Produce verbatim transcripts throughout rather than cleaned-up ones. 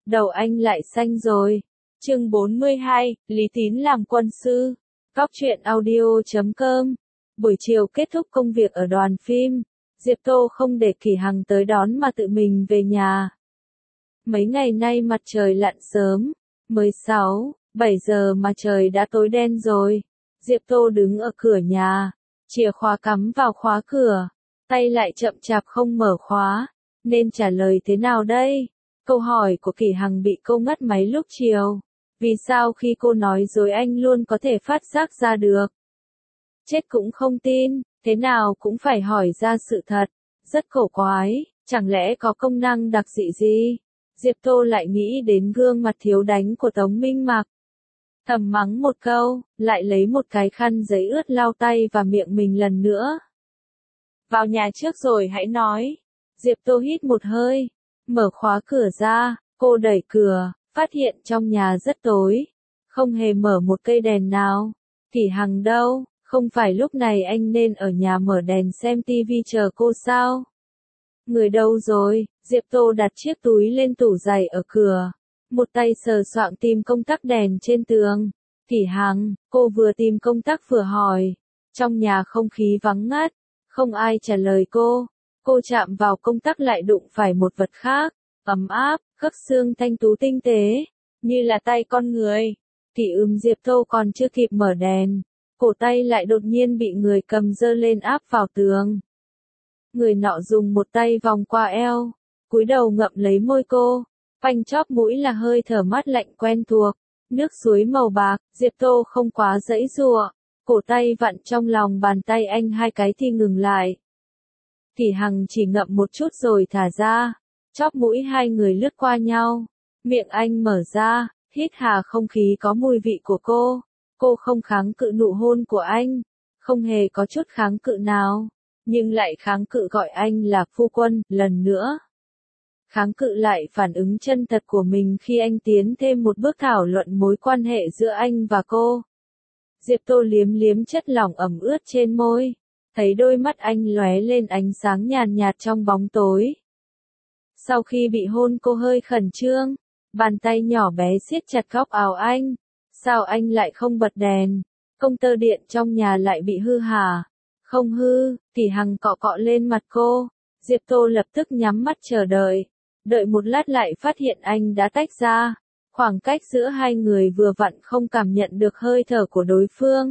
đầu anh lại xanh rồi. Chương bốn mươi hai, Lý Tín làm quân sư. Góc truyện audio chấm com. Buổi chiều kết thúc công việc ở đoàn phim, Diệp Tô không để Kỷ Hằng tới đón mà tự mình về nhà. Mấy ngày nay mặt trời lặn sớm, mới sáu, bảy giờ mà trời đã tối đen rồi. Diệp Tô đứng ở cửa nhà, chìa khóa cắm vào khóa cửa, tay lại chậm chạp không mở khóa, nên trả lời thế nào đây? Câu hỏi của Kỷ Hằng bị cô ngắt máy lúc chiều. Vì sao khi cô nói dối anh luôn có thể phát giác ra được? Chết cũng không tin, thế nào cũng phải hỏi ra sự thật. Rất cổ quái, chẳng lẽ có công năng đặc dị gì? Diệp Tô lại nghĩ đến gương mặt thiếu đánh của Tống Minh Mặc. Thầm mắng một câu, lại lấy một cái khăn giấy ướt lau tay và miệng mình lần nữa. Vào nhà trước rồi hãy nói. Diệp Tô hít một hơi, mở khóa cửa ra, cô đẩy cửa, phát hiện trong nhà rất tối, không hề mở một cây đèn nào. Kỷ Hằng đâu, không phải lúc này anh nên ở nhà mở đèn xem tivi chờ cô sao? Người đâu rồi? Diệp Tô đặt chiếc túi lên tủ giày ở cửa, một tay sờ soạng tìm công tắc đèn trên tường. Kỷ Hằng, cô vừa tìm công tắc vừa hỏi. Trong nhà không khí vắng ngắt, không ai trả lời cô. Cô chạm vào công tắc lại đụng phải một vật khác, ấm áp, khớp xương thanh tú tinh tế, như là tay con người. Kỷ ừm Diệp Tô còn chưa kịp mở đèn, cổ tay lại đột nhiên bị người cầm giơ lên áp vào tường. Người nọ dùng một tay vòng qua eo, cúi đầu ngậm lấy môi cô, phanh chóp mũi là hơi thở mát lạnh quen thuộc, nước suối màu bạc. Diệp Tô không quá giãy giụa, cổ tay vặn trong lòng bàn tay anh hai cái thì ngừng lại. Kỷ Hằng chỉ ngậm một chút rồi thả ra, chóp mũi hai người lướt qua nhau, miệng anh mở ra, hít hà không khí có mùi vị của cô. Cô không kháng cự nụ hôn của anh, không hề có chút kháng cự nào, nhưng lại kháng cự gọi anh là phu quân, lần nữa. Kháng cự lại phản ứng chân thật của mình khi anh tiến thêm một bước thảo luận mối quan hệ giữa anh và cô. Diệp Tô liếm liếm chất lỏng ẩm ướt trên môi, thấy đôi mắt anh lóe lên ánh sáng nhàn nhạt trong bóng tối. Sau khi bị hôn cô hơi khẩn trương, bàn tay nhỏ bé siết chặt góc áo anh. Sao anh lại không bật đèn? Công tơ điện trong nhà lại bị hư hả? Không hư. Kỷ Hằng cọ cọ lên mặt cô. Diệp Tô lập tức nhắm mắt chờ đợi. Đợi một lát lại phát hiện anh đã tách ra. Khoảng cách giữa hai người vừa vặn không cảm nhận được hơi thở của đối phương.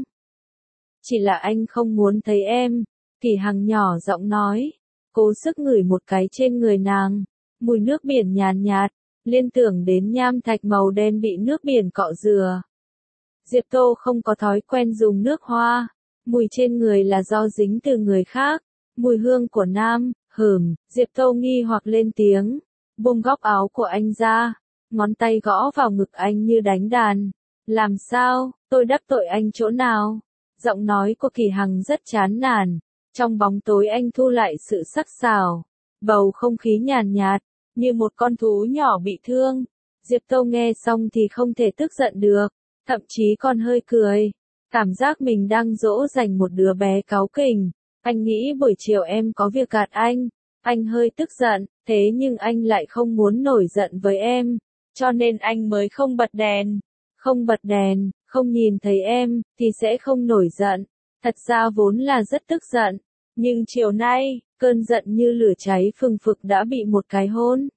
Chỉ là anh không muốn thấy em. Kỷ Hằng nhỏ giọng nói. Cố sức ngửi một cái trên người nàng. Mùi nước biển nhàn nhạt, liên tưởng đến nham thạch màu đen bị nước biển cọ rửa. Diệp Tô không có thói quen dùng nước hoa. Mùi trên người là do dính từ người khác. Mùi hương của nam, hửm. Diệp Tô nghi hoặc lên tiếng. Buông góc áo của anh ra. Ngón tay gõ vào ngực anh như đánh đàn. Làm sao, tôi đắc tội anh chỗ nào? Giọng nói của Kỷ Hằng rất chán nản. Trong bóng tối anh thu lại sự sắc sảo. Bầu không khí nhàn nhạt, như một con thú nhỏ bị thương. Diệp Tô nghe xong thì không thể tức giận được, thậm chí còn hơi cười. Cảm giác mình đang dỗ dành một đứa bé cáu kỉnh. Anh nghĩ buổi chiều em có việc gạt anh. Anh hơi tức giận, thế nhưng anh lại không muốn nổi giận với em. Cho nên anh mới không bật đèn. Không bật đèn, không nhìn thấy em, thì sẽ không nổi giận. Thật ra vốn là rất tức giận. Nhưng chiều nay, cơn giận như lửa cháy phừng phực đã bị một cái hôn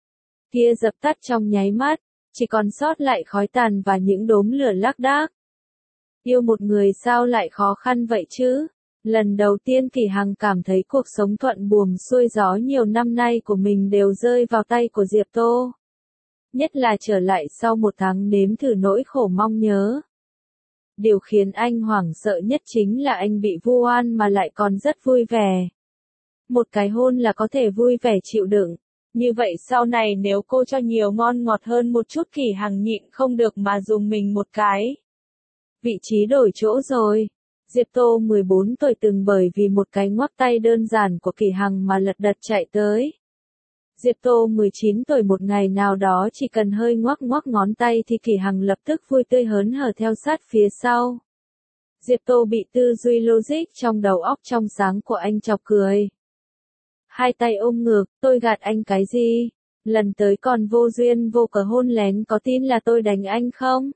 kia dập tắt trong nháy mắt, chỉ còn sót lại khói tàn và những đốm lửa lác đác. Yêu một người sao lại khó khăn vậy chứ? Lần đầu tiên Kỷ Hằng cảm thấy cuộc sống thuận buồm xuôi gió nhiều năm nay của mình đều rơi vào tay của Diệp Tô. Nhất là trở lại sau một tháng nếm thử nỗi khổ mong nhớ. Điều khiến anh hoảng sợ nhất chính là anh bị vu oan mà lại còn rất vui vẻ. Một cái hôn là có thể vui vẻ chịu đựng. Như vậy sau này nếu cô cho nhiều ngon ngọt hơn một chút Kỷ Hằng nhịn không được mà dùng mình một cái. Vị trí đổi chỗ rồi. Diệp Tô mười bốn tuổi từng bởi vì một cái ngoắc tay đơn giản của Kỷ Hằng mà lật đật chạy tới. Diệp Tô mười chín tuổi một ngày nào đó chỉ cần hơi ngoắc ngoắc ngón tay thì Kỷ Hằng lập tức vui tươi hớn hở theo sát phía sau. Diệp Tô bị tư duy logic trong đầu óc trong sáng của anh chọc cười. Hai tay ôm ngực, tôi gạt anh cái gì? Lần tới còn vô duyên vô cớ hôn lén, có tin là tôi đánh anh không?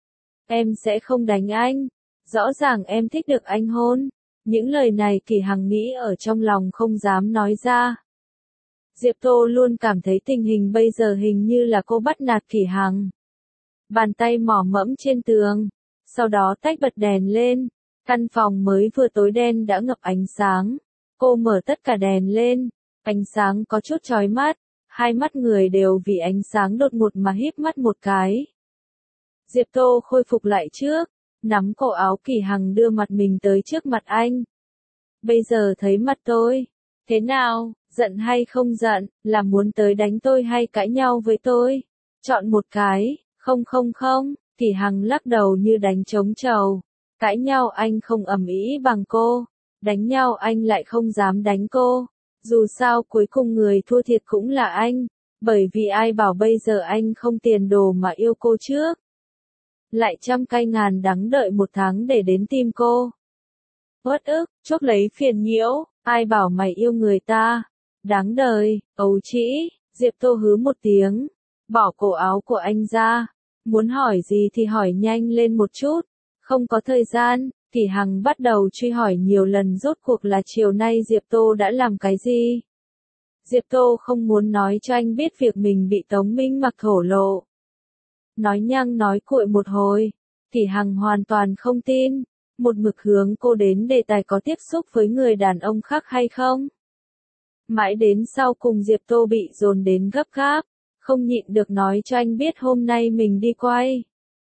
Em sẽ không đánh anh. Rõ ràng em thích được anh hôn. Những lời này Kỳ Hằng nghĩ ở trong lòng không dám nói ra. Diệp Tô luôn cảm thấy tình hình bây giờ hình như là cô bắt nạt Kỳ Hằng. Bàn tay mỏ mẫm trên tường, sau đó tách bật đèn lên. Căn phòng mới vừa tối đen đã ngập ánh sáng. Cô mở tất cả đèn lên, ánh sáng có chút chói mắt, hai mắt người đều vì ánh sáng đột ngột mà híp mắt một cái. Diệp Tô khôi phục lại trước, nắm cổ áo Kỳ Hằng đưa mặt mình tới trước mặt anh. Bây giờ thấy mặt tôi, thế nào, giận hay không giận, là muốn tới đánh tôi hay cãi nhau với tôi? Chọn một cái, không không không, Kỳ Hằng lắc đầu như đánh trống trầu. Cãi nhau anh không ầm ĩ bằng cô, đánh nhau anh lại không dám đánh cô. Dù sao cuối cùng người thua thiệt cũng là anh, bởi vì ai bảo bây giờ anh không tiền đồ mà yêu cô trước. Lại trăm cay ngàn đắng đợi một tháng để đến tìm cô. Uất ức, chuốc lấy phiền nhiễu, ai bảo mày yêu người ta. Đáng đời, ấu trĩ, Diệp Tô hứ một tiếng, bỏ cổ áo của anh ra. Muốn hỏi gì thì hỏi nhanh lên một chút. Không có thời gian, Kỳ Hằng bắt đầu truy hỏi nhiều lần rốt cuộc là chiều nay Diệp Tô đã làm cái gì. Diệp Tô không muốn nói cho anh biết việc mình bị Tống Minh Mặc thổ lộ. Nói nhăng nói cuội một hồi, Kỳ Hằng hoàn toàn không tin, một mực hướng cô đến đề tài có tiếp xúc với người đàn ông khác hay không. Mãi đến sau cùng Diệp Tô bị dồn đến gấp gáp, không nhịn được nói cho anh biết hôm nay mình đi quay.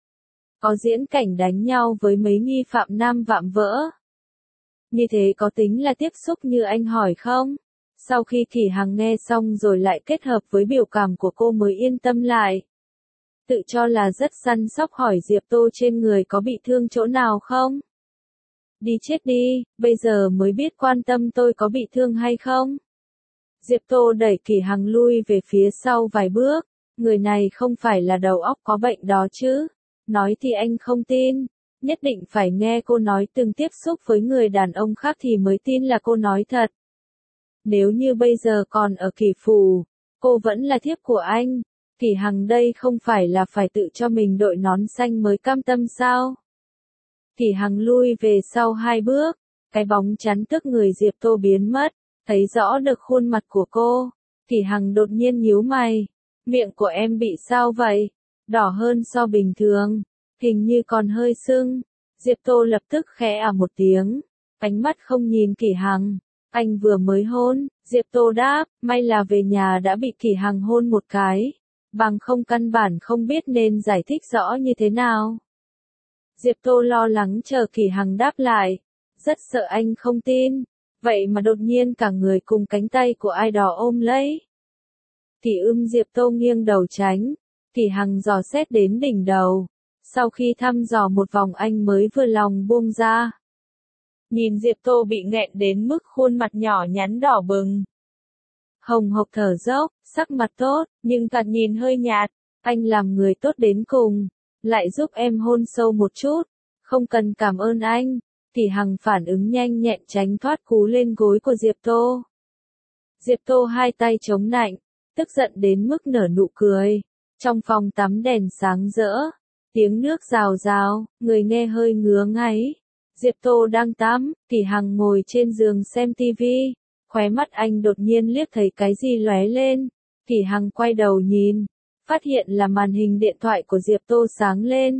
Có diễn cảnh đánh nhau với mấy nghi phạm nam vạm vỡ. Như thế có tính là tiếp xúc như anh hỏi không? Sau khi Kỳ Hằng nghe xong rồi lại kết hợp với biểu cảm của cô mới yên tâm lại. Tự cho là rất săn sóc hỏi Diệp Tô trên người có bị thương chỗ nào không? Đi chết đi, bây giờ mới biết quan tâm tôi có bị thương hay không? Diệp Tô đẩy Kỳ Hằng lui về phía sau vài bước, người này không phải là đầu óc có bệnh đó chứ. Nói thì anh không tin, nhất định phải nghe cô nói từng tiếp xúc với người đàn ông khác thì mới tin là cô nói thật. Nếu như bây giờ còn ở Kỳ Phủ, cô vẫn là thiếp của anh, Kỳ Hằng đây không phải là phải tự cho mình đội nón xanh mới cam tâm sao? Kỳ Hằng lui về sau hai bước, cái bóng chắn tức người Diệp Tô biến mất, thấy rõ được khuôn mặt của cô. Kỳ Hằng đột nhiên nhíu mày, miệng của em bị sao vậy? Đỏ hơn so bình thường, hình như còn hơi sưng. Diệp Tô lập tức khẽ à một tiếng, ánh mắt không nhìn Kỳ Hằng. Anh vừa mới hôn, Diệp Tô đáp, may là về nhà đã bị Kỳ Hằng hôn một cái, bằng không căn bản không biết nên giải thích rõ như thế nào. Diệp Tô lo lắng chờ Kỳ Hằng đáp lại, rất sợ anh không tin, vậy mà đột nhiên cả người cùng cánh tay của ai đó ôm lấy. Kỳ ưm Diệp Tô nghiêng đầu tránh. Kỳ Hằng dò xét đến đỉnh đầu, sau khi thăm dò một vòng anh mới vừa lòng buông ra. Nhìn Diệp Tô bị nghẹn đến mức khuôn mặt nhỏ nhắn đỏ bừng. Hồng hộc thở dốc, sắc mặt tốt, nhưng thoạt nhìn hơi nhạt, anh làm người tốt đến cùng, lại giúp em hôn sâu một chút, không cần cảm ơn anh. Kỳ Hằng phản ứng nhanh nhẹn tránh thoát cú lên gối của Diệp Tô. Diệp Tô hai tay chống nạnh, tức giận đến mức nở nụ cười. Trong phòng tắm đèn sáng rỡ, tiếng nước rào rào, người nghe hơi ngứa ngáy. Diệp Tô đang tắm, Kỳ Hằng ngồi trên giường xem tivi, khóe mắt anh đột nhiên liếc thấy cái gì lóe lên. Kỳ Hằng quay đầu nhìn, phát hiện là màn hình điện thoại của Diệp Tô sáng lên.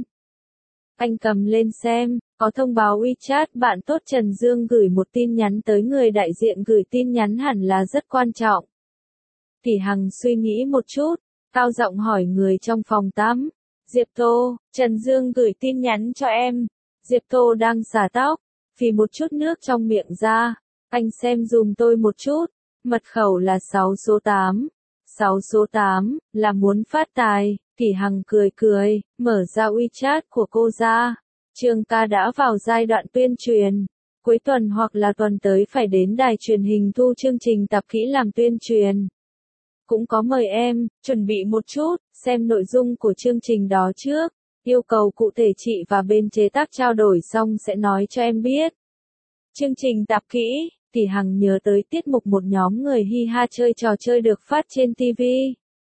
Anh cầm lên xem, có thông báo WeChat bạn tốt Trần Dương gửi một tin nhắn tới người đại diện gửi tin nhắn hẳn là rất quan trọng. Kỳ Hằng suy nghĩ một chút, cao giọng hỏi người trong phòng tắm. Diệp Tô, Trần Dương gửi tin nhắn cho em. Diệp Tô đang xả tóc, phì một chút nước trong miệng ra. Anh xem dùm tôi một chút. Mật khẩu là sáu số tám. sáu số tám, là muốn phát tài. Kỳ Hằng cười cười, mở ra WeChat của cô ra. Trương ca đã vào giai đoạn tuyên truyền. Cuối tuần hoặc là tuần tới phải đến đài truyền hình thu chương trình tập kỹ làm tuyên truyền. Cũng có mời em, chuẩn bị một chút, xem nội dung của chương trình đó trước. Yêu cầu cụ thể chị và bên chế tác trao đổi xong sẽ nói cho em biết. Chương trình tập kỹ, Kỳ Hằng nhớ tới tiết mục một nhóm người hi ha chơi trò chơi được phát trên ti vi.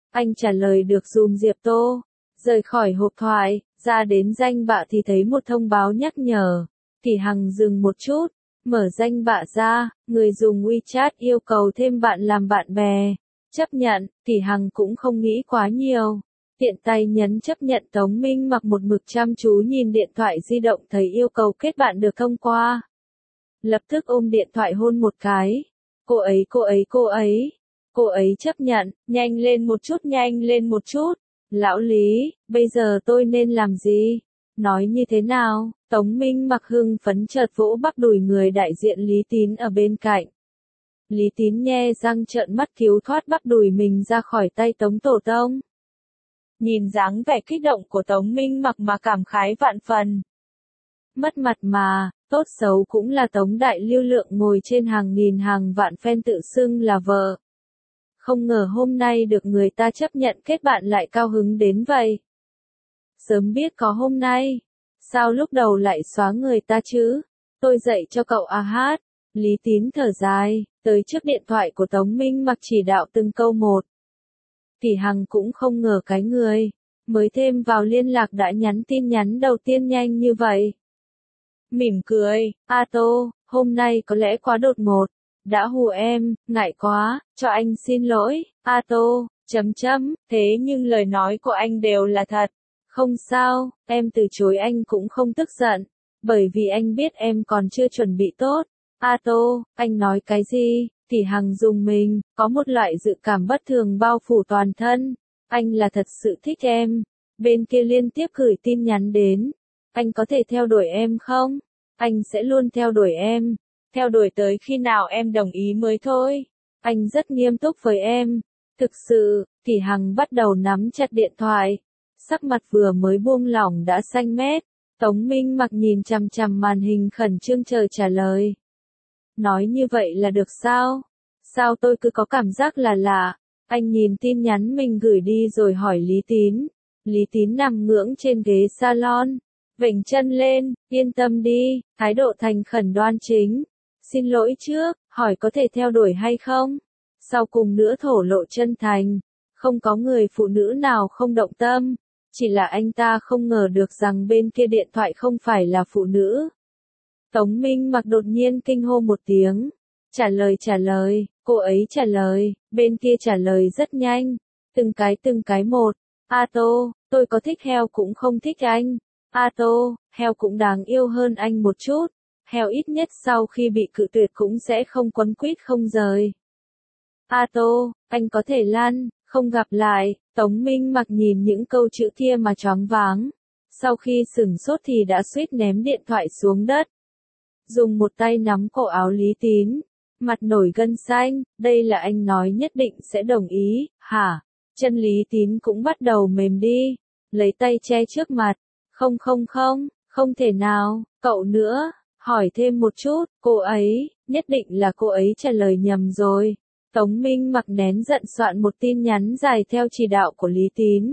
Anh trả lời được dùm Diệp Tô. Rời khỏi hộp thoại, ra đến danh bạ thì thấy một thông báo nhắc nhở. Thì Hằng dừng một chút, mở danh bạ ra, người dùng WeChat yêu cầu thêm bạn làm bạn bè. Chấp nhận, thì Hằng cũng không nghĩ quá nhiều. Tiện tay nhấn chấp nhận. Tống Minh Mặc một mực chăm chú nhìn điện thoại di động thấy yêu cầu kết bạn được thông qua. Lập tức ôm điện thoại hôn một cái. Cô ấy cô ấy cô ấy. Cô ấy chấp nhận, nhanh lên một chút nhanh lên một chút. Lão Lý, bây giờ tôi nên làm gì? Nói như thế nào? Tống Minh Mặc hưng phấn chợt vỗ bắp đùi người đại diện Lý Tín ở bên cạnh. Lý Tín nhe răng trợn mắt cứu thoát bắp đùi mình ra khỏi tay Tống Tổ Tông. Nhìn dáng vẻ kích động của Tống Minh Mặc mà cảm khái vạn phần. Mất mặt mà, tốt xấu cũng là Tống Đại Lưu Lượng ngồi trên hàng nghìn hàng vạn fan tự xưng là vợ. Không ngờ hôm nay được người ta chấp nhận kết bạn lại cao hứng đến vậy. Sớm biết có hôm nay, sao lúc đầu lại xóa người ta chứ? Tôi dạy cho cậu à hát. Lý Tín thở dài, tới trước điện thoại của Tống Minh Mặc chỉ đạo từng câu một. Thì Hằng cũng không ngờ cái người mới thêm vào liên lạc đã nhắn tin nhắn đầu tiên nhanh như vậy. Mỉm cười, A Tô, hôm nay có lẽ quá đột ngột. Đã hù em, ngại quá, cho anh xin lỗi, A Tô, chấm chấm, thế nhưng lời nói của anh đều là thật. Không sao, em từ chối anh cũng không tức giận, bởi vì anh biết em còn chưa chuẩn bị tốt. A Tô, anh nói cái gì? Thì Hằng dùng mình, có một loại dự cảm bất thường bao phủ toàn thân. Anh là thật sự thích em. Bên kia liên tiếp gửi tin nhắn đến. Anh có thể theo đuổi em không? Anh sẽ luôn theo đuổi em. Theo đuổi tới khi nào em đồng ý mới thôi. Anh rất nghiêm túc với em. Thực sự, thì Hằng bắt đầu nắm chặt điện thoại. Sắc mặt vừa mới buông lỏng đã xanh mét. Tống Minh Mặc nhìn chằm chằm màn hình khẩn trương chờ trả lời. Nói như vậy là được sao? Sao tôi cứ có cảm giác là lạ? Anh nhìn tin nhắn mình gửi đi rồi hỏi Lý Tín. Lý Tín nằm ngưỡng trên ghế salon. Vểnh chân lên, yên tâm đi, thái độ thành khẩn đoan chính. Xin lỗi trước, hỏi có thể theo đuổi hay không? Sau cùng nữa thổ lộ chân thành. Không có người phụ nữ nào không động tâm. Chỉ là anh ta không ngờ được rằng bên kia điện thoại không phải là phụ nữ. Tống Minh Mặc đột nhiên kinh hô một tiếng. Trả lời trả lời, cô ấy trả lời, bên kia trả lời rất nhanh. Từng cái từng cái một. A Tô, tôi có thích heo cũng không thích anh. A Tô, heo cũng đáng yêu hơn anh một chút. Heo ít nhất sau khi bị cự tuyệt cũng sẽ không quấn quýt không rời. A Tô, anh có thể lăn, không gặp lại. Tống Minh Mặc nhìn những câu chữ kia mà choáng váng. Sau khi sửng sốt thì đã suýt ném điện thoại xuống đất. Dùng một tay nắm cổ áo Lý Tín. Mặt nổi gân xanh, đây là anh nói nhất định sẽ đồng ý, hả? Chân Lý Tín cũng bắt đầu mềm đi. Lấy tay che trước mặt. Không không không, không thể nào, cậu nữa. Hỏi thêm một chút, cô ấy, nhất định là cô ấy trả lời nhầm rồi. Tống Minh Mặc nén giận soạn một tin nhắn dài theo chỉ đạo của Lý Tín.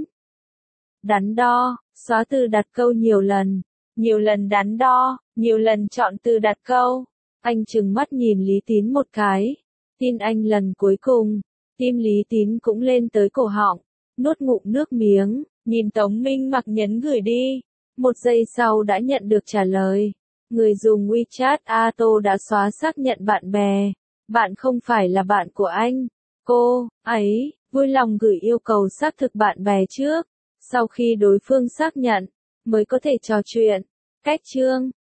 Đắn đo, xóa từ đặt câu nhiều lần. Nhiều lần đắn đo, nhiều lần chọn từ đặt câu. Anh trừng mắt nhìn Lý Tín một cái. Tin anh lần cuối cùng. Tim Lý Tín cũng lên tới cổ họng. Nuốt ngụm nước miếng, nhìn Tống Minh Mặc nhấn gửi đi. Một giây sau đã nhận được trả lời. Người dùng WeChat A Tô đã xóa xác nhận bạn bè. Bạn không phải là bạn của anh. Cô ấy vui lòng gửi yêu cầu xác thực bạn bè trước. Sau khi đối phương xác nhận, mới có thể trò chuyện. Cách chương